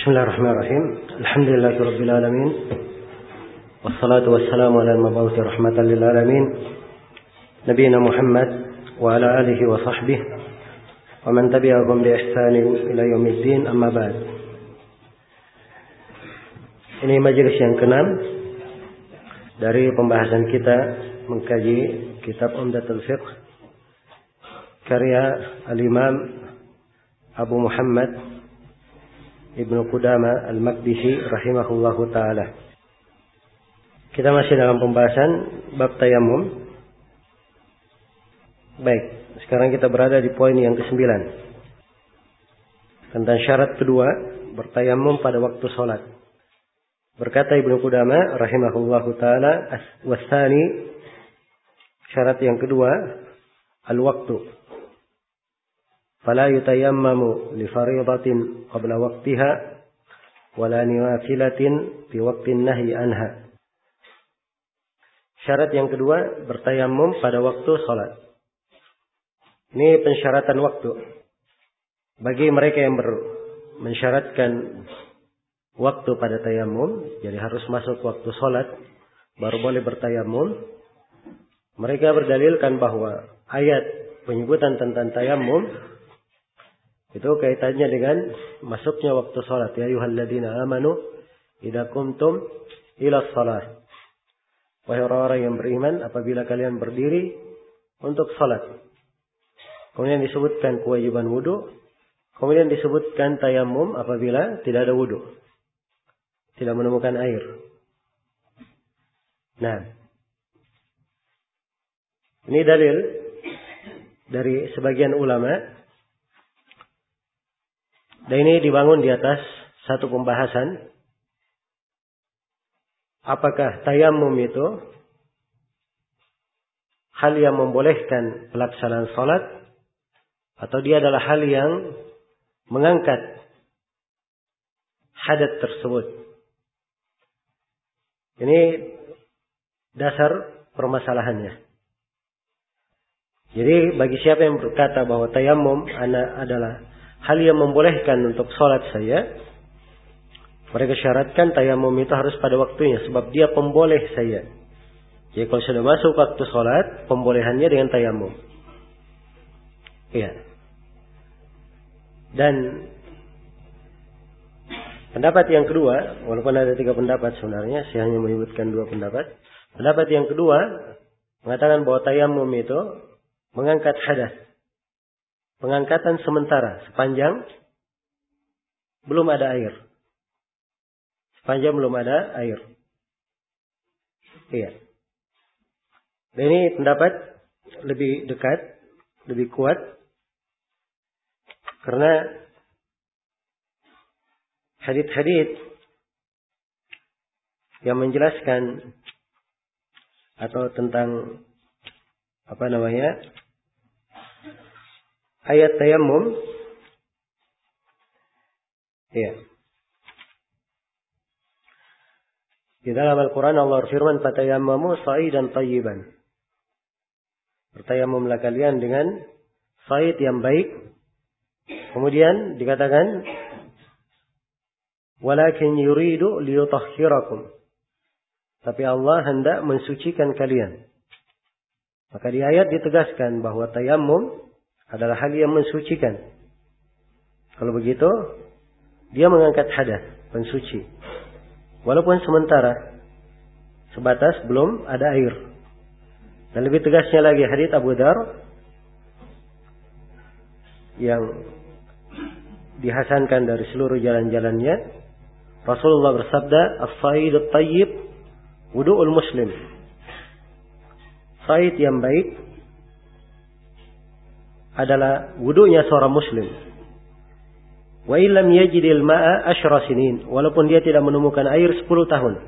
Bismillahirrahmanirrahim. Alhamdulillahirabbil alamin. Wassalatu wassalamu ala al-mabu'uts rahmatan lil alamin. Nabiyina Muhammad wa ala alihi wa sahbihi wa man tabi'ahum bi ihsanin ila yaumiddin, amma ba'd. Ini majelis yang ke-6 dari pembahasan kita mengkaji kitab Umdatul Fiqh karya Al-Imam Abu Muhammad Ibnu Qudamah Al-Maqdisi rahimahullahu ta'ala. Kita masih dalam pembahasan bab tayammum. Baik, sekarang kita berada di poin yang ke-9 tentang syarat kedua bertayammum pada waktu sholat. Berkata Ibnu Qudamah rahimahullahu ta'ala, wasani, syarat yang kedua, al-waktu. Fala yutayammamu li fariidatin qabla waqtiha wala nafilatin fi waqtin nahyi anha. Syarat yang kedua, bertayammum pada waktu salat. Ini pensyaratan waktu. Bagi mereka yang mensyaratkan waktu pada tayammum, jadi harus masuk waktu salat baru boleh bertayammum. Mereka berdalilkan bahwa ayat penyebutan tentang tayammum itu kaitannya dengan masuknya waktu salat. Ya ayyuhalladzina amanu idza qumtum ila shalah. Wahai orang-orang yang beriman, apabila kalian berdiri untuk salat. Kemudian disebutkan kewajiban wudu, kemudian disebutkan tayammum apabila tidak ada wudu, tidak menemukan air. Nah, ini dalil dari sebagian ulama. Dan ini dibangun di atas satu pembahasan. Apakah tayammum itu hal yang membolehkan pelaksanaan salat, atau dia adalah hal yang mengangkat hadat tersebut. Ini dasar permasalahannya. Jadi bagi siapa yang berkata bahwa tayammum adalah hal yang membolehkan untuk sholat saya, mereka syaratkan tayammum itu harus pada waktunya, sebab dia pemboleh saya. Jadi kalau sudah masuk waktu sholat, pembolehannya dengan tayammum. Iya. Dan pendapat yang kedua, walaupun ada 3 pendapat sebenarnya, saya hanya menyebutkan 2 pendapat. Pendapat yang kedua mengatakan bahwa tayammum itu mengangkat hadas. Pengangkatan sementara sepanjang belum ada air. Sepanjang belum ada air. Iya. Dan ini pendapat lebih dekat, lebih kuat. Karena hadits-hadits yang menjelaskan atau tentang ayat tayammum, ya. Di dalam Al-Quran Allah berfirman, "Fatayammamu sa'idan tayyiban." Bertayammumlah kalian dengan sa'id yang baik. Kemudian dikatakan, "Walakin yuridu liyutahhirakum." Tapi Allah hendak mensucikan kalian. Maka di ayat ditegaskan bahwa tayammum adalah hal yang mensucikan. Kalau begitu, dia mengangkat hadas, pensuci. Walaupun sementara, sebatas belum ada air. Dan lebih tegasnya lagi hadits Abu Dzar yang dihasankan dari seluruh jalan-jalannya. Rasulullah bersabda, "As-sa'idut tayyib wudu'ul muslim." Sa'id yang baik adalah wudunya seorang muslim. Wa illam yajidil ma'a 10 sinin, walaupun dia tidak menemukan air 10 tahun.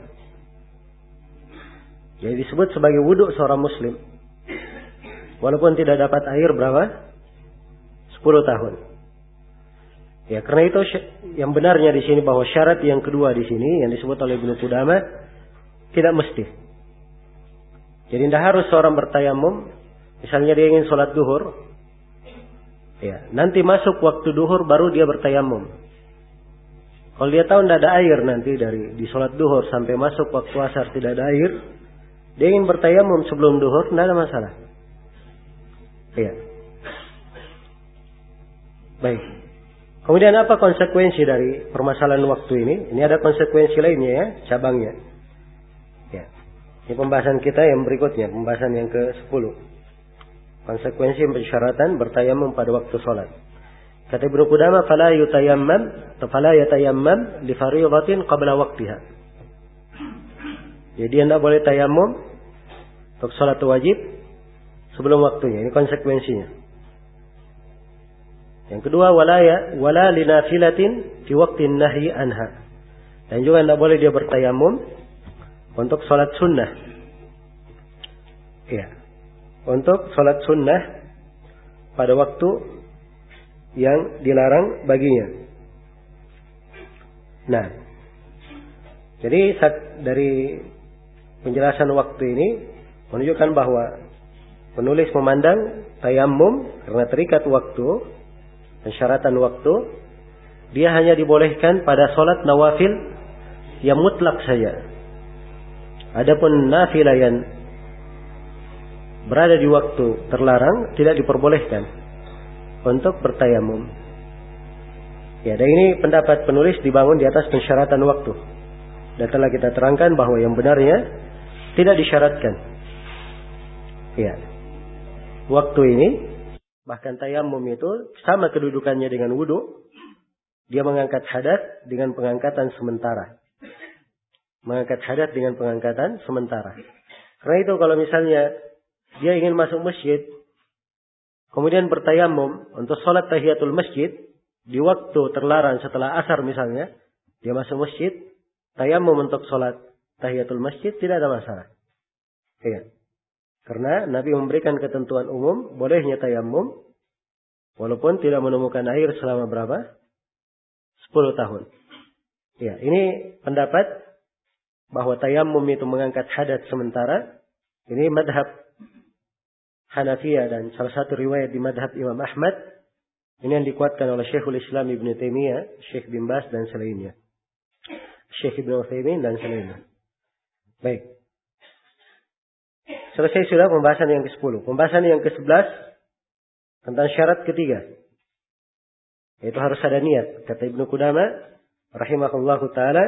Jadi disebut sebagai wudu seorang muslim. Walaupun tidak dapat air berapa? 10 tahun. Ya, karena itu yang benarnya di sini bahwa syarat yang kedua di sini yang disebut oleh Ibnu Qudamah tidak mesti. Jadi tidak harus seorang bertayammum, misalnya dia ingin sholat duhur, ya, nanti masuk waktu duhur baru dia bertayammum. Kalau dia tahu tidak ada air nanti dari di sholat duhur sampai masuk waktu asar tidak ada air, dia ingin bertayamum sebelum duhur, tidak ada masalah. Iya. Baik. Kemudian apa konsekuensi dari permasalahan waktu ini? Ini ada konsekuensi lainnya ya, cabangnya. Ya. Ini pembahasan kita yang berikutnya, pembahasan yang ke-10. Konsekuensi persyaratan bertayamum pada waktu sholat. Kata Ibnu Qudamah, fala yatayammam li fardhatin qabla waqtiha. Jadi anda boleh tayamum untuk salat wajib sebelum waktunya. Ini konsekuensinya. Yang kedua, wala linafilatin fi waqtin nahyi anha. Dan juga anda boleh dia bertayamum untuk salat sunnah. Iya. Untuk salat sunnah pada waktu yang dilarang baginya. Nah, jadi dari penjelasan waktu ini menunjukkan bahwa penulis memandang tayammum karena terikat waktu, persyaratan waktu, dia hanya dibolehkan pada sholat nawafil yang mutlak saja. Adapun nafilah yang berada di waktu terlarang tidak diperbolehkan untuk bertayamum. Ya, dan ini pendapat penulis dibangun di atas pensyaratan waktu. Dan telah kita terangkan bahwa yang benarnya tidak disyaratkan. Ya. Waktu ini bahkan tayamum itu sama kedudukannya dengan wudu. Dia mengangkat hadas dengan pengangkatan sementara. Mengangkat hadas dengan pengangkatan sementara. Karena itu kalau misalnya dia ingin masuk masjid, kemudian bertayamum untuk sholat tahiyatul masjid di waktu terlarang setelah asar misalnya, dia masuk masjid, tayamum untuk sholat tahiyatul masjid tidak ada masalah. Ya. Karena Nabi memberikan ketentuan umum bolehnya tayamum walaupun tidak menemukan air selama berapa? 10 tahun. Ya, ini pendapat bahwa tayamum itu mengangkat hadas sementara. Ini madhab Hanafiyah dan salah satu riwayat di madhab Imam Ahmad. Ini yang dikuatkan oleh Syekhul Islam Ibn Taimiyah, Syekh bin Baz dan selainnya. Syekh Ibn Utsaimin dan selainnya. Baik. Selesai sudah pembahasan yang ke-10. Pembahasan yang ke-11 tentang syarat ketiga. Yaitu harus ada niat. Kata Ibnu Qudamah rahimahullahu ta'ala,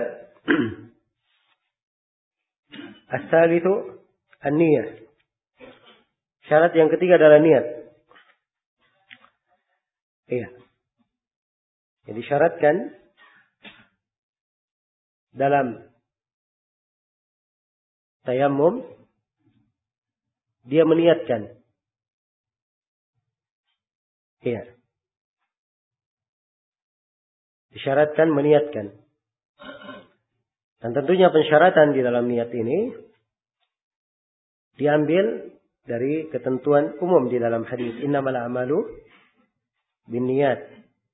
as-salitsu an-niyah. Syarat yang ketiga adalah niat. Iya. Jadi disyaratkan dalam tayammum dia meniatkan. Iya. Disyaratkan meniatkan. Dan tentunya pensyaratan di dalam niat ini diambil dari ketentuan umum di dalam hadis innamal a'malu binniyat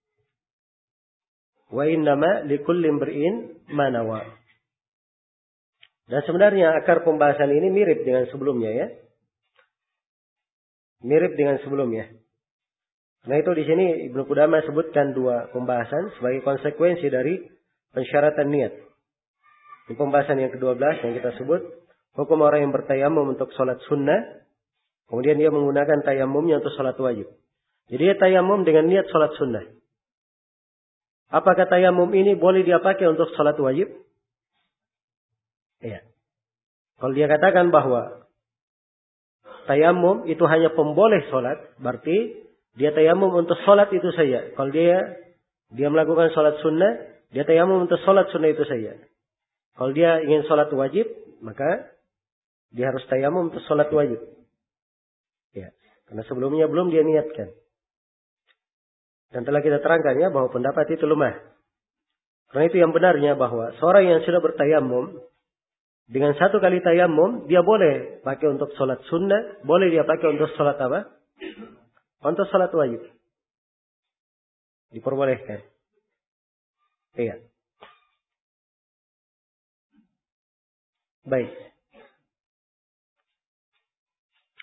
wa innama likulli imri'in ma nawa. Dan sebenarnya akar pembahasan ini mirip dengan sebelumnya ya. Mirip dengan sebelumnya. Nah itu di sini Ibnu Qudamah sebutkan dua pembahasan sebagai konsekuensi dari pensyaratan niat. Di pembahasan yang ke-12 yang kita sebut hukum orang yang bertayamum untuk sholat sunnah. Kemudian dia menggunakan tayamumnya untuk sholat wajib. Jadi dia tayamum dengan niat sholat sunnah. Apakah tayamum ini boleh dia pakai untuk sholat wajib? Iya. Kalau dia katakan bahwa tayamum itu hanya pemboleh sholat, berarti dia tayamum untuk sholat itu saja. Kalau dia melakukan sholat sunnah, dia tayamum untuk sholat sunnah itu saja. Kalau dia ingin sholat wajib, maka dia harus tayamum untuk sholat wajib. Ya, karena sebelumnya belum dia niatkan. Dan telah kita terangkan ya bahwa pendapat itu lemah. Karena itu yang benarnya bahwa seorang yang sudah bertayamum dengan satu kali tayamum dia boleh pakai untuk sholat sunnah, boleh dia pakai untuk sholat apa? Untuk sholat wajib. Diperbolehkan. Iya. Baik.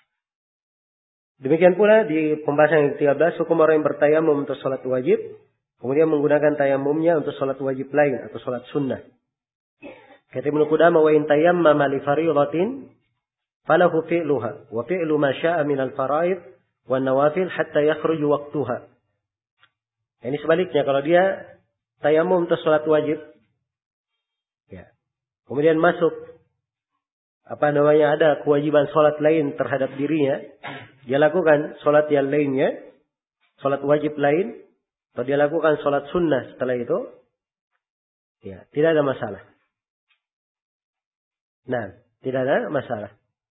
Demikian pula di pembahasan yang ke-13 hukum orang yang bertayamum untuk sholat wajib. kemudian menggunakan tayamumnya untuk sholat wajib lain atau sholat sunnah. Kata Ibnu Qudamah, wa in tayammama li fariidatin falahu fi'luha wa fi'lu ma syaa min al-fara'id wan nawafil hatta yakhruju waqtuha. Ini sebaliknya, kalau dia tayamum untuk sholat wajib, ya, kemudian masuk ada kewajiban sholat lain terhadap dirinya, dia lakukan sholat yang lainnya, sholat wajib lain, atau dia lakukan sholat sunnah setelah itu, ya, tidak ada masalah. Nah, tidak ada masalah.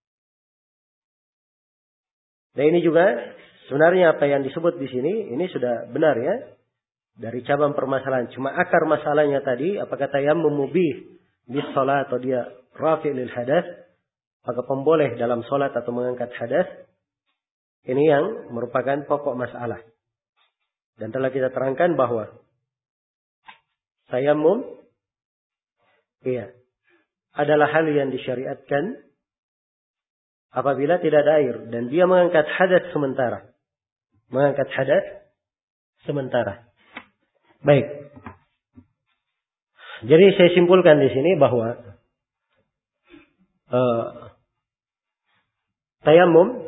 Dan ini juga sebenarnya apa yang disebut di sini ini sudah benar ya, dari cabang permasalahan. Cuma akar masalahnya tadi, apakah tayammum mubih bis salat atau dia rafi' lil hadath, maka pemboleh dalam salat atau mengangkat hadath. Ini yang merupakan pokok masalah. Dan telah kita terangkan bahwa tayammum adalah hal yang disyariatkan apabila tidak ada air dan dia mengangkat hadath sementara. Mengangkat hadath sementara. Baik. Jadi saya simpulkan di sini bahwa tayammum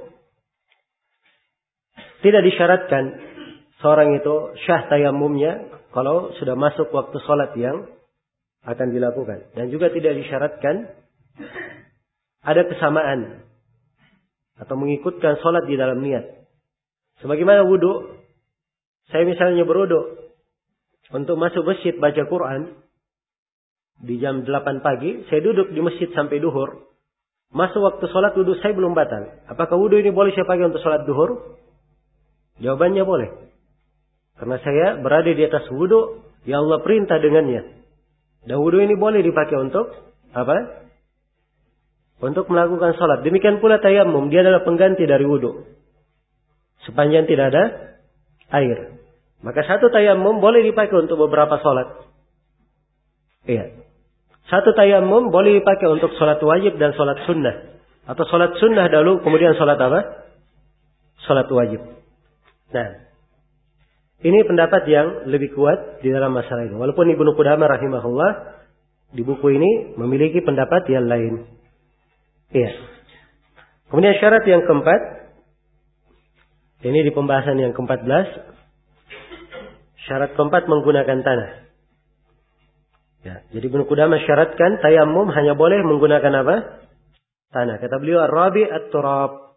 tidak disyaratkan seorang itu syah tayammumnya kalau sudah masuk waktu sholat yang akan dilakukan. Dan juga tidak disyaratkan ada kesamaan atau mengikutkan sholat di dalam niat. Sebagaimana wudu, saya misalnya berwudu untuk masuk masjid baca Quran di jam 8 pagi, saya duduk di masjid sampai duhur. Masuk waktu sholat wudu saya belum batal. Apakah wudu ini boleh saya pakai untuk sholat duhur? Jawabannya boleh. Karena saya berada di atas wudu yang Allah perintah dengannya. Dan wudu ini boleh dipakai untuk apa? Untuk melakukan sholat. Demikian pula tayammum, dia adalah pengganti dari wudu. Sepanjang tidak ada air. Maka satu tayammum boleh dipakai untuk beberapa sholat. Iya. Satu tayammum boleh dipakai untuk sholat wajib dan sholat sunnah. Atau sholat sunnah dahulu, kemudian sholat apa? Sholat wajib. Nah, ini pendapat yang lebih kuat di dalam masalah ini. Walaupun Ibnu Qudamah rahimahullah di buku ini memiliki pendapat yang lain. Iya. Kemudian syarat yang keempat, ini di pembahasan yang ke-14, syarat keempat menggunakan tanah. Ya, jadi Ibnu Qudamah syaratkan tayammum hanya boleh menggunakan apa? Tanah. Kata beliau ar-rabi' at-turab.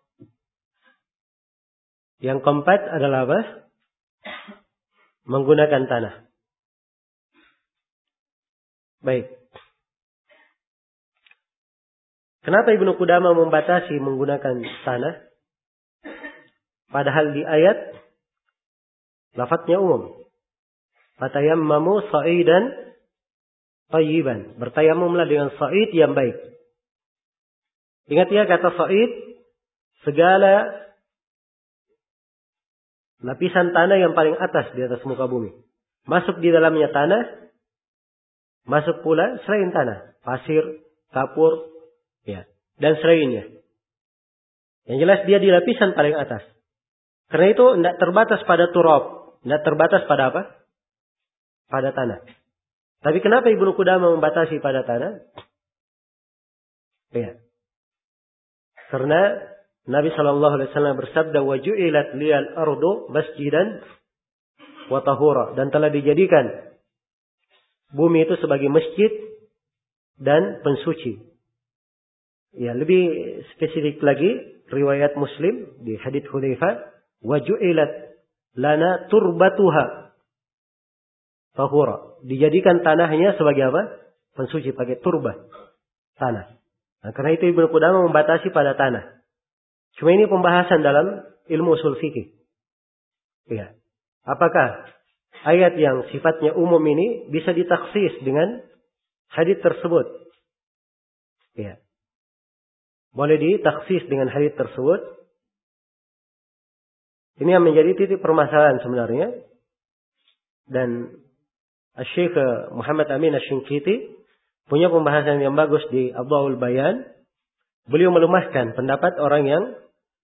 Yang keempat adalah apa? Menggunakan tanah. Baik. Kenapa Ibnu Qudamah membatasi menggunakan tanah? Padahal di ayat lafadznya umum. Fatayammamu sa'idan thayyiban. Bertayamumlah dengan sa'id yang baik. Ingat ya kata sa'id, segala lapisan tanah yang paling atas di atas muka bumi. Masuk di dalamnya tanah, masuk pula selain tanah. Pasir, kapur, ya, dan selainnya. Yang jelas dia di lapisan paling atas. Karena itu tidak terbatas pada turab. Tidak terbatas pada apa? Pada tanah. Tapi kenapa Ibnu Qudamah membatasi pada tanah? Ya. Karena Nabi SAW bersabda, وَجُعِلَتْ لِيَ الْأَرْضُ مَسْجِدًا وَطَهُورًا. Dan telah dijadikan bumi itu sebagai masjid dan pensuci. Ya, lebih spesifik lagi, riwayat Muslim di hadits Hudzaifah, وَجُعِلَتْ لَنَا تُرْبَتُهَا طَهُورًا. Dijadikan tanahnya sebagai apa? Pensuci, pakai turbah. Tanah. Nah, karena itu Ibnu Qudamah membatasi pada tanah. Cuma ini pembahasan dalam ilmu usul fikih. Ya. Apakah ayat yang sifatnya umum ini bisa ditaksis dengan hadits tersebut? Ya. Boleh ditaksis dengan hadits tersebut? Ini yang menjadi titik permasalahan sebenarnya. Dan Syekh Muhammad Amin Asy-Shinqiti punya pembahasan yang bagus di Adwaul Bayan. Beliau melemahkan pendapat orang yang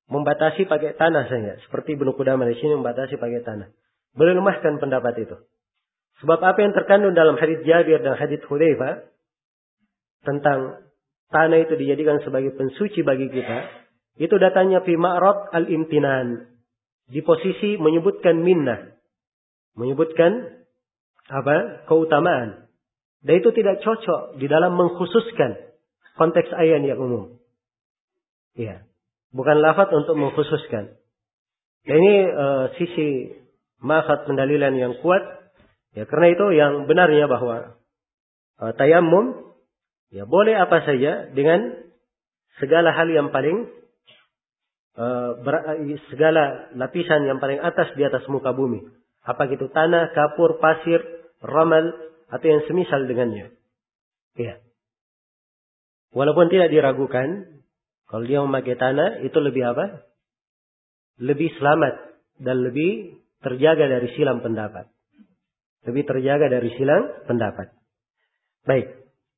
membatasi pakai tanah saja. Seperti Ibnu Qudamah di sini membatasi pakai tanah. Beliau lemahkan pendapat itu. Sebab apa yang terkandung dalam hadits Jabir dan hadits Hudzaifah tentang tanah itu dijadikan sebagai pensuci bagi kita, itu datanya fi ma'rad al-imtinan, di posisi menyebutkan minnah, menyebutkan keutamaan. Dan itu tidak cocok di dalam mengkhususkan konteks ayat yang umum. Ya, bukan lafaz untuk mengkhususkan. Dan ini sisi maksud pendalilan yang kuat. Ya, karena itu yang benarnya bahwa tayammum ya boleh apa saja dengan segala hal yang paling segala lapisan yang paling atas di atas muka bumi. Apa gitu, tanah, kapur, pasir, ramal, atau yang semisal dengannya. Ya. Walaupun tidak diragukan, kalau dia memakai tanah itu lebih apa? Lebih selamat dan lebih terjaga dari silang pendapat. Lebih terjaga dari silang pendapat. Baik.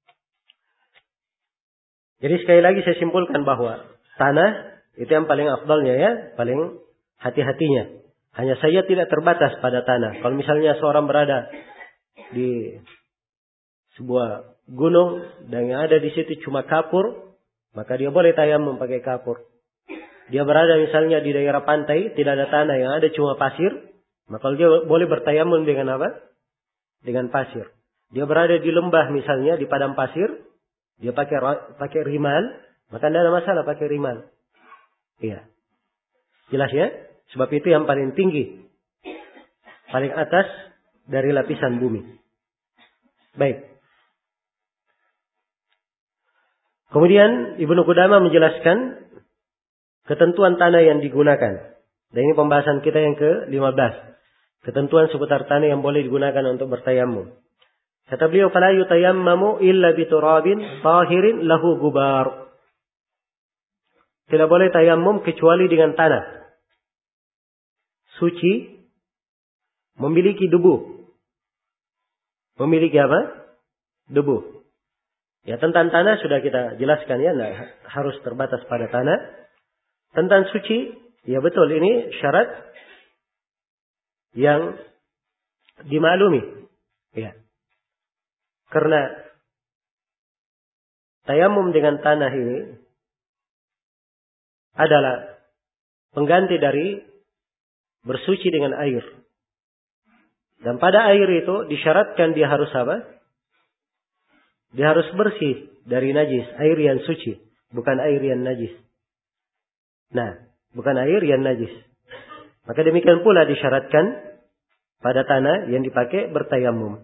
Jadi sekali lagi saya simpulkan bahwa tanah itu yang paling afdalnya ya, paling hati-hatinya. Hanya saja tidak terbatas pada tanah. Kalau misalnya seorang berada di sebuah gunung dan yang ada di situ cuma kapur, maka dia boleh tayammum pakai kapur. Dia berada misalnya di daerah pantai, tidak ada tanah, yang ada cuma pasir, maka dia boleh bertayammum dengan apa? Dengan pasir. Dia berada di lembah misalnya, di padang pasir, dia pakai rimal, maka tidak ada masalah pakai rimal. Iya. Jelas ya? Sebab itu yang paling tinggi, paling atas dari lapisan bumi. Baik. Kemudian Ibnu Qudamah menjelaskan ketentuan tanah yang digunakan. Dan ini pembahasan kita yang ke-15. Ketentuan seputar tanah yang boleh digunakan untuk bertayammum. Kata beliau, "Fala yutayammamu illa biturabin tahirin lahu gubar." Tidak boleh tayammum kecuali dengan tanah suci, memiliki debu. Memiliki apa? Debu. Ya, tentang tanah sudah kita jelaskan ya, nah, harus terbatas pada tanah. Tentang suci, ya betul, ini syarat yang dimaklumi. Ya. Karena tayammum dengan tanah ini adalah pengganti dari bersuci dengan air. Dan pada air itu disyaratkan dia harus apa? Dia harus bersih dari najis, air yang suci, bukan air yang najis. Nah, bukan air yang najis. Maka demikian pula disyaratkan pada tanah yang dipakai bertayammum.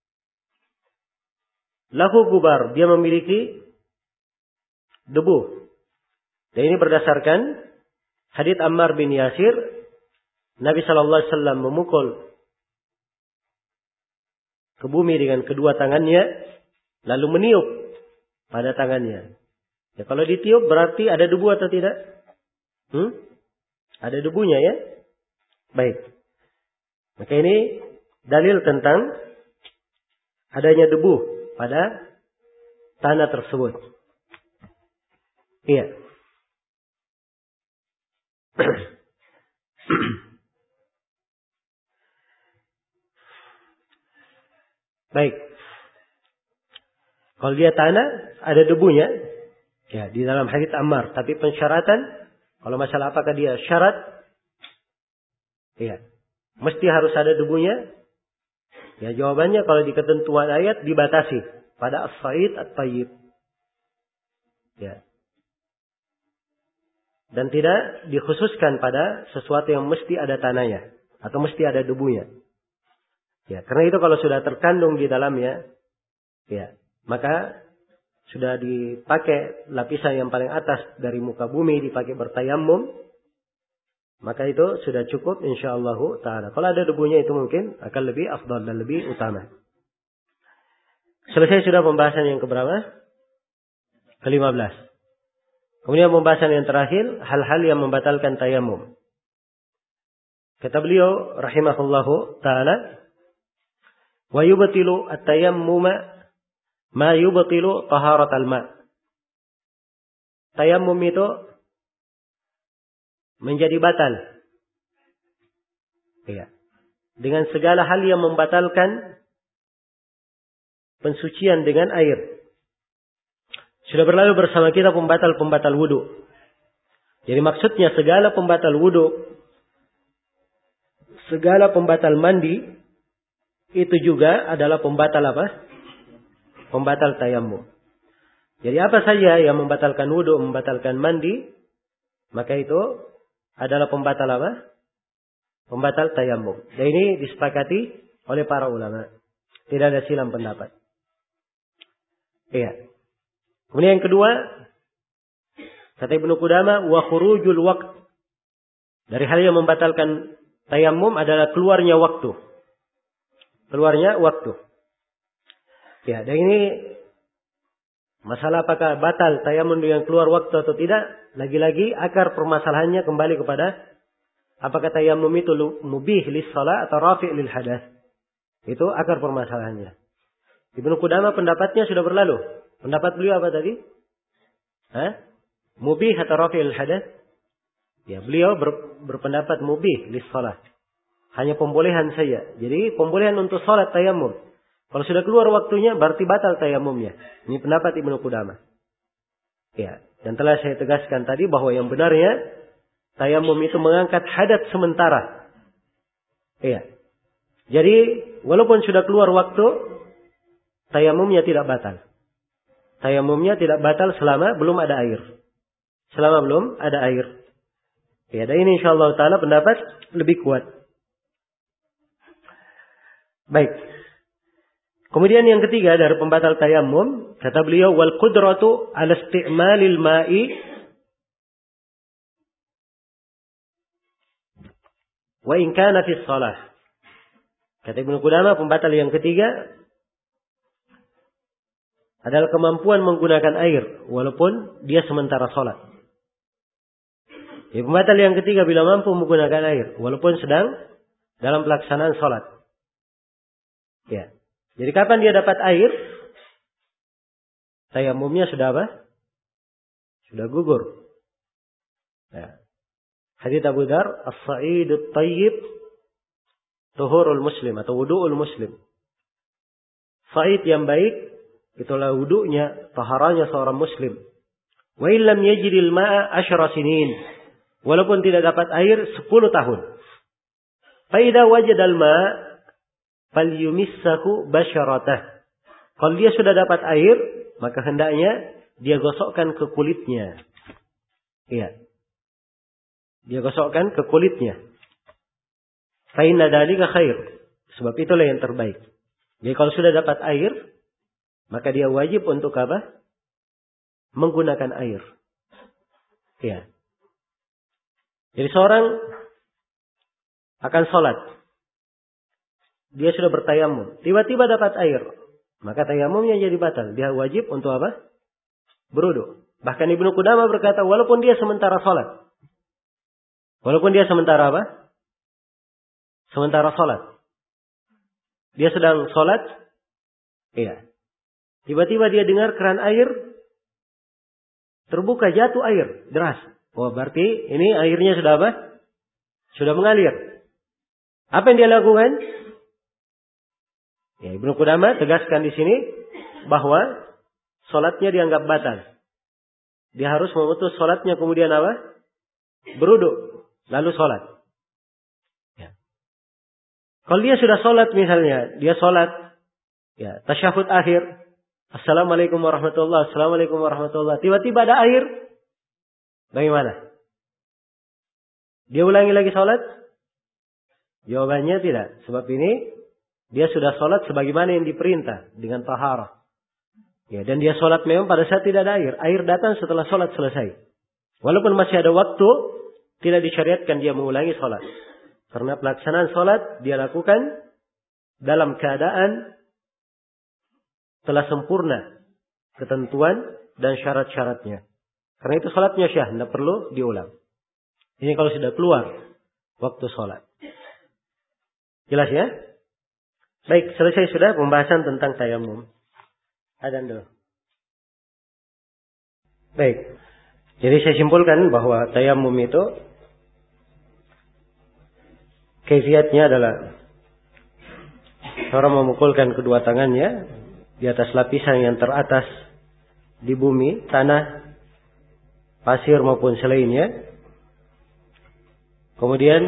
Lahu gubar, dia memiliki debu. Dan ini berdasarkan hadits Ammar bin Yasir, Nabi sallallahu alaihi wasallam memukul ke bumi dengan kedua tangannya, lalu meniup pada tangannya. Ya, kalau ditiup berarti ada debu atau tidak? Ada debunya ya. Baik. Maka ini dalil tentang adanya debu pada tanah tersebut. Iya. Baik. Kalau dia tanah ada debunya, ya di dalam hadits Ammar. Tapi pensyaratan, kalau masalah apakah dia syarat, ya mesti harus ada debunya. Ya jawabannya kalau di ketentuan ayat dibatasi pada as-sa'id at-tayyib. Ya. Dan tidak dikhususkan pada sesuatu yang mesti ada tanahnya atau mesti ada debunya. Ya, karena itu kalau sudah terkandung di dalamnya, ya, maka sudah dipakai lapisan yang paling atas dari muka bumi dipakai bertayammum, maka itu sudah cukup insyaallah taala. Kalau ada debunya itu mungkin akan lebih afdal dan lebih utama. Selesai sudah pembahasan yang keberapa? Ke-15. Kemudian pembahasan yang terakhir, hal-hal yang membatalkan tayammum. Kata beliau rahimahullahu taala, wa yubtilu at-tayammuma ma yubtilu taharat al-ma. Tayammum itu menjadi batal. Ya. Dengan segala hal yang membatalkan pensucian dengan air. Sudah berlalu bersama kita pembatal-pembatal wudu. Jadi maksudnya segala pembatal wudu, segala pembatal mandi, itu juga adalah pembatal apa? Pembatal tayammum. Jadi apa saja yang membatalkan wudu, membatalkan mandi, maka itu adalah pembatal apa? Pembatal tayammum. Dan ini disepakati oleh para ulama. Tidak ada silang pendapat. Iya. Kemudian yang kedua, kata Ibnu Qudamah, wa khurujul waqt. Dari hal yang membatalkan tayammum adalah keluarnya waktu. Keluarnya waktu. Ya, dan ini masalah apakah batal tayammum dengan keluar waktu atau tidak, lagi-lagi akar permasalahannya kembali kepada apakah tayammum itu mubih lis shalah atau rafi' lil hadath. Itu akar permasalahannya. Ibnu Qudamah pendapatnya sudah berlalu. Pendapat beliau apa tadi? Mubih atau rafi' lil hadath? Ya, beliau berpendapat mubih lis shalah. Hanya pembolehan saja. Jadi pembolehan untuk salat tayammum. Kalau sudah keluar waktunya berarti batal tayammumnya. Ini pendapat Ibnu Qudamah. Ya, dan telah saya tegaskan tadi bahwa yang benarnya tayammum itu mengangkat hadat sementara. Iya. Jadi walaupun sudah keluar waktu, tayammumnya tidak batal. Tayammumnya tidak batal selama belum ada air. Selama belum ada air. Ya, dan ini insyaallah taala pendapat lebih kuat. Baik. Kemudian yang ketiga dari pembatal tayammum, kata beliau wal qudratu 'ala isti'malil ma'i wa in kana fi shalah. Kata Ibnu Qudamah pembatal yang ketiga adalah kemampuan menggunakan air walaupun dia sementara salat. Pembatal yang ketiga bila mampu menggunakan air walaupun sedang dalam pelaksanaan salat. Ya. Jadi kapan dia dapat air? Tayammumnya sudah apa? Sudah gugur. Ya. Hadits Abu Dzar, as-sa'idut thayyib tuhurul muslim atau wudu'ul muslim. Sa'id yang baik itulah wudu'nya, taharanya seorang muslim. Wa illam yajidil ma'a 10 sinin. Walaupun tidak dapat air 10 tahun. Fa idza wajadal ma' falyumissahu basyaratah. Kalau dia sudah dapat air, maka hendaknya dia gosokkan ke kulitnya. Iya. Dia gosokkan ke kulitnya. Fa inna dzalika khair. Sebab itulah yang terbaik. Jadi kalau sudah dapat air, maka dia wajib untuk apa? Menggunakan air. Iya. Jadi seorang akan sholat. Dia sudah bertayamum. Tiba-tiba dapat air. Maka tayamumnya jadi batal. Dia wajib untuk apa? Berwudu. Bahkan Ibnu Qudamah berkata, walaupun dia sementara sholat. Walaupun dia sementara apa? Sementara sholat. Dia sedang sholat. Iya. Tiba-tiba dia dengar keran air. Terbuka, jatuh air. Deras. Oh, berarti ini airnya sudah apa? Sudah mengalir. Apa yang dia lakukan? Ya, Ibnu Qudamah tegaskan di sini bahwa sholatnya dianggap batal. Dia harus memutus sholatnya kemudian apa? Berwudu, lalu sholat. Ya. Kalau dia sudah sholat misalnya, dia sholat, ya, tasyahud akhir, Assalamualaikum warahmatullahi, Assalamualaikum warahmatullahi. Tiba-tiba ada air, bagaimana? Dia ulangi lagi sholat? Jawabannya tidak. Sebab ini dia sudah sholat sebagaimana yang diperintah dengan taharah. Ya, dan dia sholat memang pada saat tidak ada air. Air datang setelah sholat selesai. Walaupun masih ada waktu, tidak disyariatkan dia mengulangi sholat. Karena pelaksanaan sholat dia lakukan dalam keadaan telah sempurna ketentuan dan syarat-syaratnya. Karena itu sholatnya syah, tidak perlu diulang. Ini kalau sudah keluar waktu sholat. Jelas ya? Baik, selesai sudah pembahasan tentang tayammum. Adzan dulu. Baik. Jadi saya simpulkan bahwa tayammum itu kaifiatnya adalah seorang memukulkan kedua tangannya di atas lapisan yang teratas di bumi, tanah, pasir maupun selainnya. Kemudian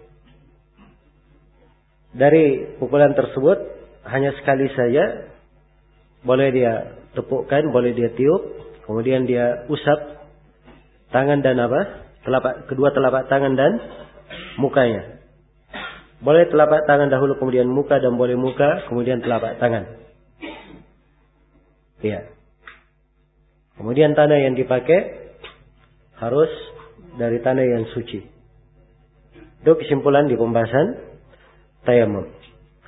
dari pukulan tersebut hanya sekali saja, boleh dia tepukkan, boleh dia tiup, kemudian dia usap tangan dan kedua telapak tangan dan mukanya. Boleh telapak tangan dahulu kemudian muka, dan boleh muka kemudian telapak tangan. Ya. Kemudian tanah yang dipakai harus dari tanah yang suci. Itu kesimpulan di pembahasan tayamum.